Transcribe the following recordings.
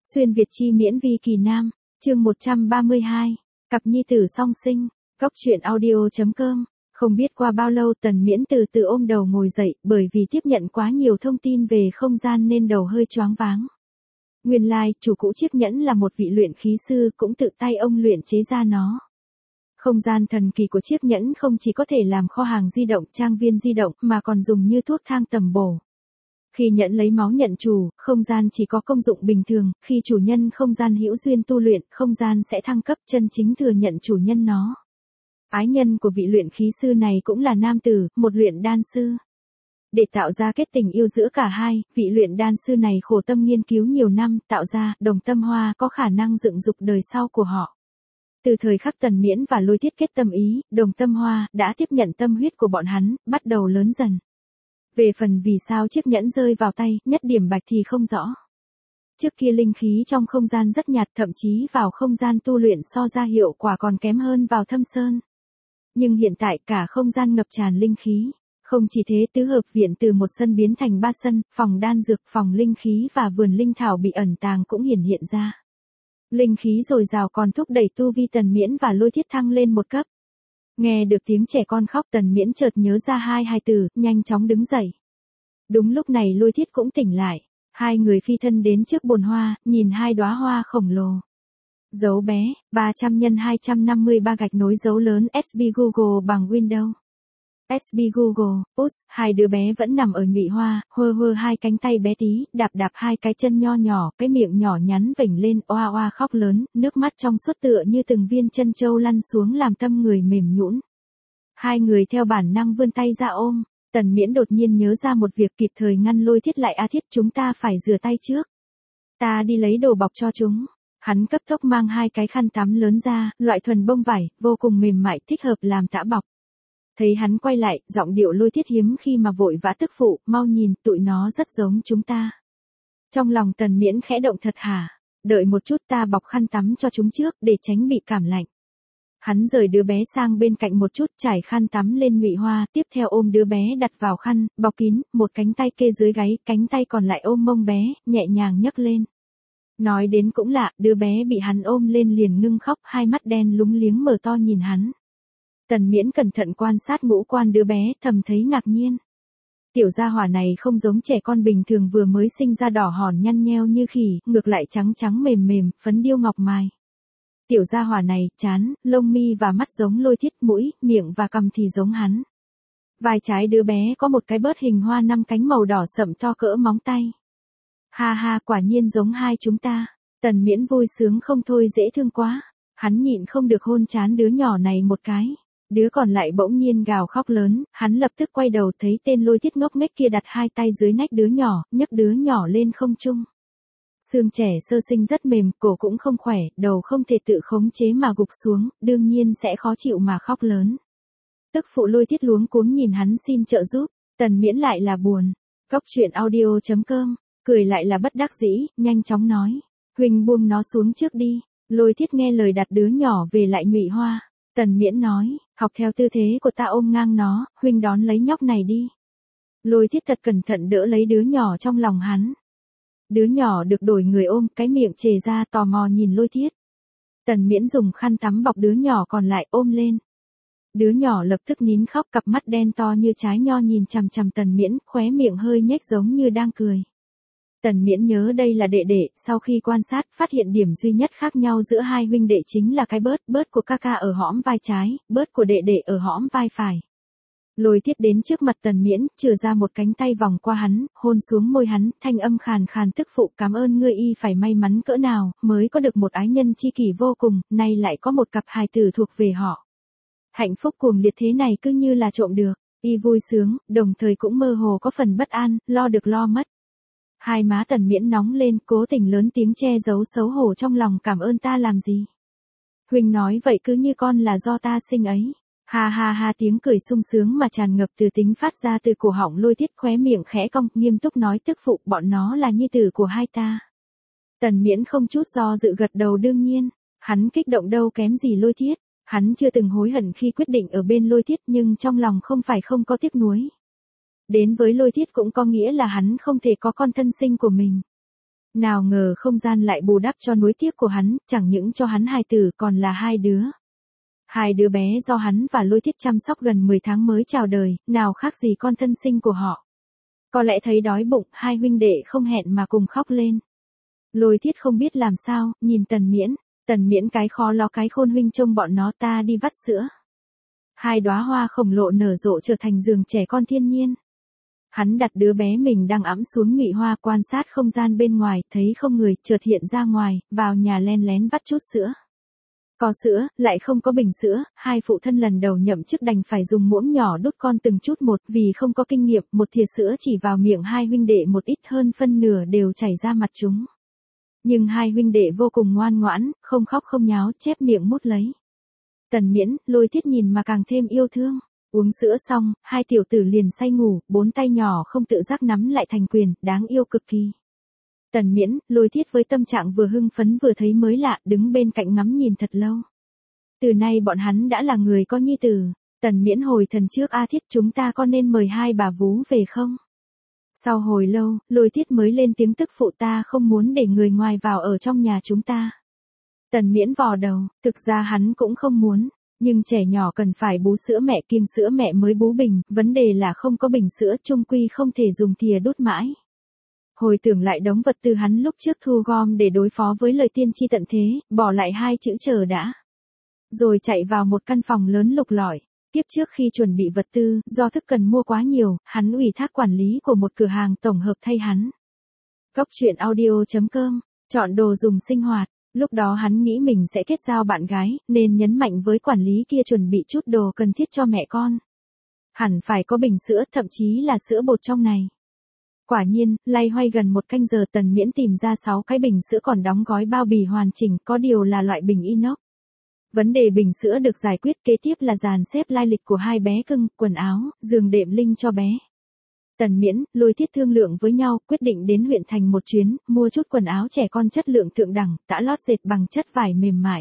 Xuyên Việt chi miễn vi kỳ nam, chương 132, cặp nhi tử song sinh, góc truyện audio.com. Không biết qua bao lâu Tần Miễn từ từ ôm đầu ngồi dậy, bởi vì tiếp nhận quá nhiều thông tin về không gian nên đầu hơi choáng váng. Nguyên lai, chủ cũ chiếc nhẫn là một vị luyện khí sư, cũng tự tay ông luyện chế ra nó. Không gian thần kỳ của chiếc nhẫn không chỉ có thể làm kho hàng di động, trang viên di động, mà còn dùng như thuốc thang tầm bổ. Khi nhẫn lấy máu nhận chủ, không gian chỉ có công dụng bình thường, khi chủ nhân không gian hữu duyên tu luyện, không gian sẽ thăng cấp chân chính thừa nhận chủ nhân nó. Ái nhân của vị luyện khí sư này cũng là nam tử, một luyện đan sư. Để tạo ra kết tình yêu giữa cả hai, vị luyện đan sư này khổ tâm nghiên cứu nhiều năm, tạo ra đồng tâm hoa có khả năng dựng dục đời sau của họ. Từ thời khắc Tần Miễn và Lôi Thiết kết tâm ý, đồng tâm hoa đã tiếp nhận tâm huyết của bọn hắn, bắt đầu lớn dần. Về phần vì sao chiếc nhẫn rơi vào tay, nhất điểm bạch thì không rõ. Trước kia linh khí trong không gian rất nhạt, thậm chí vào không gian tu luyện so ra hiệu quả còn kém hơn vào thâm sơn. Nhưng hiện tại cả không gian ngập tràn linh khí. Không chỉ thế, tứ hợp viện từ một sân biến thành 3 sân, phòng đan dược, phòng linh khí và vườn linh thảo bị ẩn tàng cũng hiển hiện ra. Linh khí dồi dào còn thúc đẩy tu vi Tần Miễn và Lôi Thiết thăng lên một cấp. Nghe được tiếng trẻ con khóc, Tần Miễn chợt nhớ ra hai hài tử, nhanh chóng đứng dậy. Đúng lúc này Lôi Thiết cũng tỉnh lại. Hai người phi thân đến trước bồn hoa, nhìn hai đóa hoa khổng lồ. Dấu bé, 300 x 253 gạch nối dấu lớn SB Google bằng Windows. SB Google, hai đứa bé vẫn nằm ở nhụy hoa, hơ hai cánh tay bé tí, đạp hai cái chân nho nhỏ, cái miệng nhỏ nhắn vểnh lên, oa oa khóc lớn, nước mắt trong suốt tựa như từng viên chân châu lăn xuống làm tâm người mềm nhũn. Hai người theo bản năng vươn tay ra ôm. Tần Miễn đột nhiên nhớ ra một việc, kịp thời ngăn Lôi Thiết lại. Thiết, chúng ta phải rửa tay trước. Ta đi lấy đồ bọc cho chúng. Hắn cấp tốc mang hai cái khăn tắm lớn ra, loại thuần bông vải, vô cùng mềm mại, thích hợp làm tã bọc. Thấy hắn quay lại, giọng điệu Lôi Thiết hiếm khi mà vội vã tức phụ, mau nhìn, tụi nó rất giống chúng ta. Trong lòng Tần Miễn khẽ động, thật hả? Đợi một chút, ta bọc khăn tắm cho chúng trước, để tránh bị cảm lạnh. Hắn rời đứa bé sang bên cạnh một chút, trải khăn tắm lên nhụy hoa, tiếp theo ôm đứa bé đặt vào khăn, bọc kín, một cánh tay kê dưới gáy, cánh tay còn lại ôm mông bé, nhẹ nhàng nhấc lên. Nói đến cũng lạ, đứa bé bị hắn ôm lên liền ngưng khóc, hai mắt đen lúng liếng mở to nhìn hắn. Tần Miễn cẩn thận quan sát ngũ quan đứa bé, thầm thấy ngạc nhiên. Tiểu gia hỏa này không giống trẻ con bình thường vừa mới sinh ra đỏ hòn nhăn nheo như khỉ, ngược lại trắng trắng mềm mềm, phấn điêu ngọc mài. Tiểu gia hỏa này, trán, lông mi và mắt giống Lôi Thiết, mũi, miệng và cằm thì giống hắn. Vai trái đứa bé có một cái bớt hình hoa 5 cánh màu đỏ sậm to cỡ móng tay. Ha ha, quả nhiên giống hai chúng ta. Tần Miễn vui sướng không thôi, dễ thương quá. Hắn nhịn không được hôn trán đứa nhỏ này một cái. Đứa còn lại bỗng nhiên gào khóc lớn, hắn lập tức quay đầu thấy tên Lôi Thiết ngốc nghếch kia đặt hai tay dưới nách đứa nhỏ, nhấc đứa nhỏ lên không trung. Xương trẻ sơ sinh rất mềm, cổ cũng không khỏe, đầu không thể tự khống chế mà gục xuống, đương nhiên sẽ khó chịu mà khóc lớn. Tức phụ Lôi Thiết luống cuống nhìn hắn xin trợ giúp, Tần Miễn lại là buồn. Góc truyện audio.com, cười lại là bất đắc dĩ, nhanh chóng nói. Huỳnh buông nó xuống trước đi. Lôi Thiết nghe lời đặt đứa nhỏ về lại nhụy hoa. Tần Miễn nói, học theo tư thế của ta ôm ngang nó, Huỳnh đón lấy nhóc này đi. Lôi Thiết thật cẩn thận đỡ lấy đứa nhỏ trong lòng hắn. Đứa nhỏ được đổi người ôm, cái miệng trề ra tò mò nhìn Lôi Thiết. Tần Miễn dùng khăn tắm bọc đứa nhỏ còn lại ôm lên. Đứa nhỏ lập tức nín khóc, cặp mắt đen to như trái nho nhìn chằm chằm Tần Miễn, khóe miệng hơi nhếch giống như đang cười. Tần Miễn nhớ đây là đệ đệ, sau khi quan sát, phát hiện điểm duy nhất khác nhau giữa hai huynh đệ chính là cái bớt của ca ca ở hõm vai trái, bớt của đệ đệ ở hõm vai phải. Lôi Thiết đến trước mặt Tần Miễn, chừa ra một cánh tay vòng qua hắn, hôn xuống môi hắn, thanh âm khàn khàn, tức phụ, cảm ơn ngươi, y phải may mắn cỡ nào, mới có được một ái nhân tri kỷ vô cùng, nay lại có một cặp hài tử thuộc về họ. Hạnh phúc cuồng liệt thế này cứ như là trộm được, y vui sướng, đồng thời cũng mơ hồ có phần bất an, lo được lo mất. Hai má Tần Miễn nóng lên, cố tình lớn tiếng che giấu xấu hổ trong lòng, cảm ơn ta làm gì? Huỳnh nói vậy cứ như con là do ta sinh ấy. Ha ha ha, tiếng cười sung sướng mà tràn ngập từ tính phát ra từ cổ họng Lôi Thiết, khóe miệng khẽ cong, nghiêm túc nói, tức phụ, bọn nó là nhi tử của hai ta. Tần Miễn không chút do dự gật đầu, đương nhiên, hắn kích động đâu kém gì Lôi Thiết. Hắn chưa từng hối hận khi quyết định ở bên Lôi Thiết, nhưng trong lòng không phải không có tiếc nuối. Đến với Lôi Thiết cũng có nghĩa là hắn không thể có con thân sinh của mình. Nào ngờ không gian lại bù đắp cho nuối tiếc của hắn, chẳng những cho hắn hài tử còn là hai đứa. Hai đứa bé do hắn và Lôi Thiết chăm sóc gần 10 tháng mới chào đời, nào khác gì con thân sinh của họ. Có lẽ thấy đói bụng, hai huynh đệ không hẹn mà cùng khóc lên. Lôi Thiết không biết làm sao, nhìn Tần Miễn cái khó lo cái khôn huynh trông bọn nó ta đi vắt sữa. Hai đóa hoa khổng lồ nở rộ trở thành giường trẻ con thiên nhiên. Hắn đặt đứa bé mình đang ẵm xuống nhụy hoa quan sát không gian bên ngoài, thấy không người, chợt hiện ra ngoài, vào nhà len lén vắt chút sữa. Có sữa, lại không có bình sữa, hai phụ thân lần đầu nhậm chức đành phải dùng muỗng nhỏ đút con từng chút một, vì không có kinh nghiệm, một thìa sữa chỉ vào miệng hai huynh đệ một ít hơn phân nửa đều chảy ra mặt chúng. Nhưng hai huynh đệ vô cùng ngoan ngoãn, không khóc không nháo, chép miệng mút lấy. Tần Miễn, Lôi Thiết nhìn mà càng thêm yêu thương. Uống sữa xong, hai tiểu tử liền say ngủ, bốn tay nhỏ không tự giác nắm lại thành quyền, đáng yêu cực kỳ. Tần Miễn, Lôi Thiết với tâm trạng vừa hưng phấn vừa thấy mới lạ, đứng bên cạnh ngắm nhìn thật lâu. Từ nay bọn hắn đã là người có nhi tử. Tần Miễn hồi thần trước, A Thiết, chúng ta có nên mời hai bà vú về không? Sau hồi lâu, Lôi Thiết mới lên tiếng, tức phụ ta không muốn để người ngoài vào ở trong nhà chúng ta. Tần Miễn vò đầu, thực ra hắn cũng không muốn. Nhưng trẻ nhỏ cần phải bú sữa mẹ, kiêng sữa mẹ mới bú bình, vấn đề là không có bình sữa, chung quy không thể dùng thìa đút mãi. Hồi tưởng lại đống vật tư hắn lúc trước thu gom để đối phó với lời tiên tri tận thế, bỏ lại hai chữ chờ đã. Rồi chạy vào một căn phòng lớn lục lọi. Tiếp trước khi chuẩn bị vật tư, do thức cần mua quá nhiều, hắn ủy thác quản lý của một cửa hàng tổng hợp thay hắn. Góc truyện audio.com, chọn đồ dùng sinh hoạt. Lúc đó hắn nghĩ mình sẽ kết giao bạn gái, nên nhấn mạnh với quản lý kia chuẩn bị chút đồ cần thiết cho mẹ con. Hẳn phải có bình sữa, thậm chí là sữa bột trong này. Quả nhiên, loay hoay gần một canh giờ Tần Miễn tìm ra 6 cái bình sữa còn đóng gói bao bì hoàn chỉnh, có điều là loại bình inox. Vấn đề bình sữa được giải quyết, kế tiếp là dàn xếp lai lịch của hai bé cưng, quần áo, giường đệm linh cho bé. Tần Miễn, Lôi Thiết thương lượng với nhau, quyết định đến huyện thành một chuyến, mua chút quần áo trẻ con chất lượng thượng đẳng, tã lót dệt bằng chất vải mềm mại.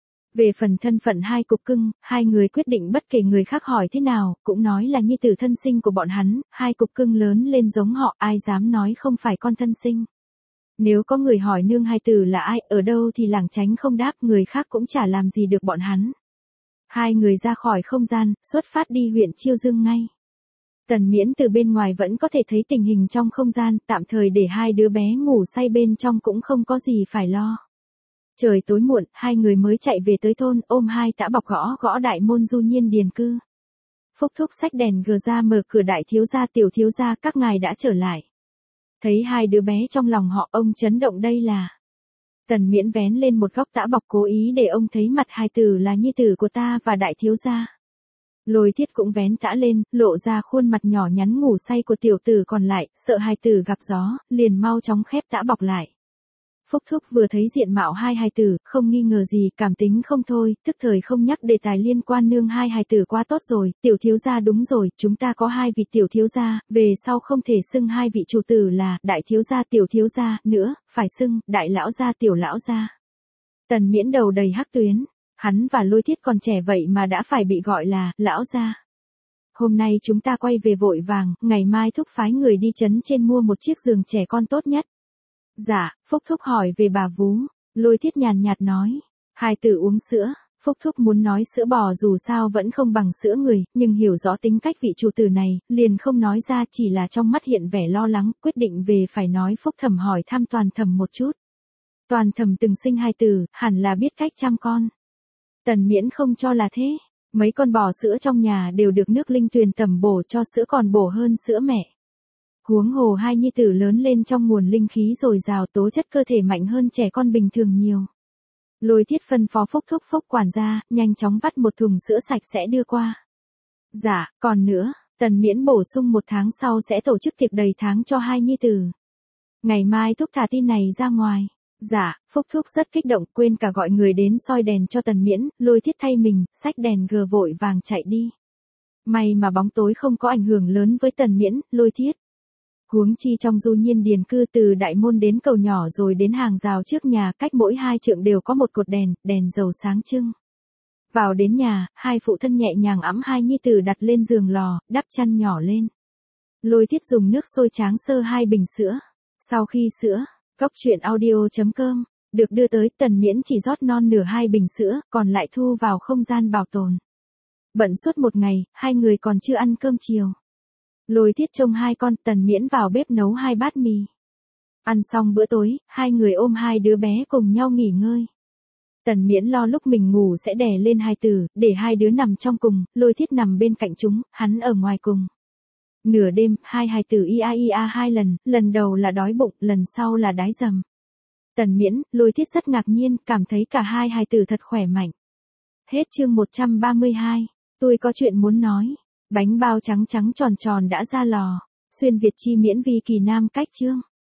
Về phần thân phận hai cục cưng, hai người quyết định bất kể người khác hỏi thế nào, cũng nói là nhi tử thân sinh của bọn hắn, hai cục cưng lớn lên giống họ, ai dám nói không phải con thân sinh. Nếu có người hỏi nương hai tử là ai, ở đâu thì lảng tránh không đáp, người khác cũng chả làm gì được bọn hắn. Hai người ra khỏi không gian, xuất phát đi huyện Chiêu Dương ngay. Tần Miễn từ bên ngoài vẫn có thể thấy tình hình trong không gian, tạm thời để hai đứa bé ngủ say bên trong cũng không có gì phải lo. Trời tối muộn, hai người mới chạy về tới thôn, ôm hai tã bọc gõ gõ đại môn Du Nhiên điền cư. Phúc thúc xách đèn gờ ra mở cửa, đại thiếu gia, tiểu thiếu gia, các ngài đã trở lại. Thấy hai đứa bé trong lòng họ, ông chấn động, đây là. Tần Miễn vén lên một góc tã bọc cố ý để ông thấy mặt hai tử là nhi tử của ta và đại thiếu gia. Lôi Thiết cũng vén tã lên, lộ ra khuôn mặt nhỏ nhắn ngủ say của tiểu tử còn lại, sợ hai tử gặp gió, liền mau chóng khép tã bọc lại. Phúc thúc vừa thấy diện mạo hai hài tử, không nghi ngờ gì, cảm tính không thôi, tức thời không nhắc đề tài liên quan nương hai hài tử quá tốt rồi, tiểu thiếu gia đúng rồi, chúng ta có hai vị tiểu thiếu gia, về sau không thể xưng hai vị chủ tử là đại thiếu gia tiểu thiếu gia nữa, phải xưng đại lão gia tiểu lão gia. Tần Miễn đầu đầy hắc tuyến, hắn và Lôi Thiết còn trẻ vậy mà đã phải bị gọi là lão gia. Hôm nay chúng ta quay về vội vàng, ngày mai thúc phái người đi trấn trên mua một chiếc giường trẻ con tốt nhất. Dạ, Phúc thúc hỏi về bà vú, Lôi Thiết nhàn nhạt nói, hai tử uống sữa, Phúc thúc muốn nói sữa bò dù sao vẫn không bằng sữa người, nhưng hiểu rõ tính cách vị chủ tử này, liền không nói ra, chỉ là trong mắt hiện vẻ lo lắng, quyết định về phải nói Phúc thẩm hỏi thăm Toàn thẩm một chút. Toàn thẩm từng sinh hai tử, hẳn là biết cách chăm con. Tần Miễn không cho là thế, mấy con bò sữa trong nhà đều được nước linh tuyền tẩm bổ, cho sữa còn bổ hơn sữa mẹ. Huống hồ hai nhi tử lớn lên trong nguồn linh khí dồi dào, tố chất cơ thể mạnh hơn trẻ con bình thường nhiều. Lôi Thiết phân phó Phúc thúc, Phúc quản gia, nhanh chóng vắt một thùng sữa sạch sẽ đưa qua. Dạ, còn nữa, Tần Miễn bổ sung 1 tháng sau sẽ tổ chức tiệc đầy tháng cho hai nhi tử. Ngày mai thúc thả tin này ra ngoài. Dạ, Phúc thúc rất kích động, quên cả gọi người đến soi đèn cho Tần Miễn, Lôi Thiết thay mình, xách đèn gờ vội vàng chạy đi. May mà bóng tối không có ảnh hưởng lớn với Tần Miễn, Lôi Thiết. Huống chi trong Du Nhiên điền cư, từ đại môn đến cầu nhỏ rồi đến hàng rào trước nhà, cách mỗi 2 trượng đều có một cột đèn, đèn dầu sáng trưng. Vào đến nhà, hai phụ thân nhẹ nhàng ẵm hai nhi tử đặt lên giường lò, đắp chăn nhỏ lên. Lôi Thiết dùng nước sôi tráng sơ 2 bình sữa. Sau khi sữa Cóc truyện audio.com, được đưa tới Tần Miễn chỉ rót non nửa 2 bình sữa, còn lại thu vào không gian bảo tồn. Bận suốt một ngày, hai người còn chưa ăn cơm chiều. Lôi Thiết trông hai con, Tần Miễn vào bếp nấu 2 bát mì. Ăn xong bữa tối, hai người ôm 2 đứa bé cùng nhau nghỉ ngơi. Tần Miễn lo lúc mình ngủ sẽ đè lên hai tử, để 2 đứa nằm trong cùng, Lôi Thiết nằm bên cạnh chúng, hắn ở ngoài cùng. Nửa đêm, hai hài tử ia 2 lần, lần đầu là đói bụng, lần sau là đái dầm. Tần Miễn, Lôi Thiết rất ngạc nhiên, cảm thấy cả hai hài tử thật khỏe mạnh. Hết chương 132. Tôi có chuyện muốn nói. Bánh bao trắng trắng tròn tròn đã ra lò. Xuyên Việt chi miễn vi kỳ nam cách chương.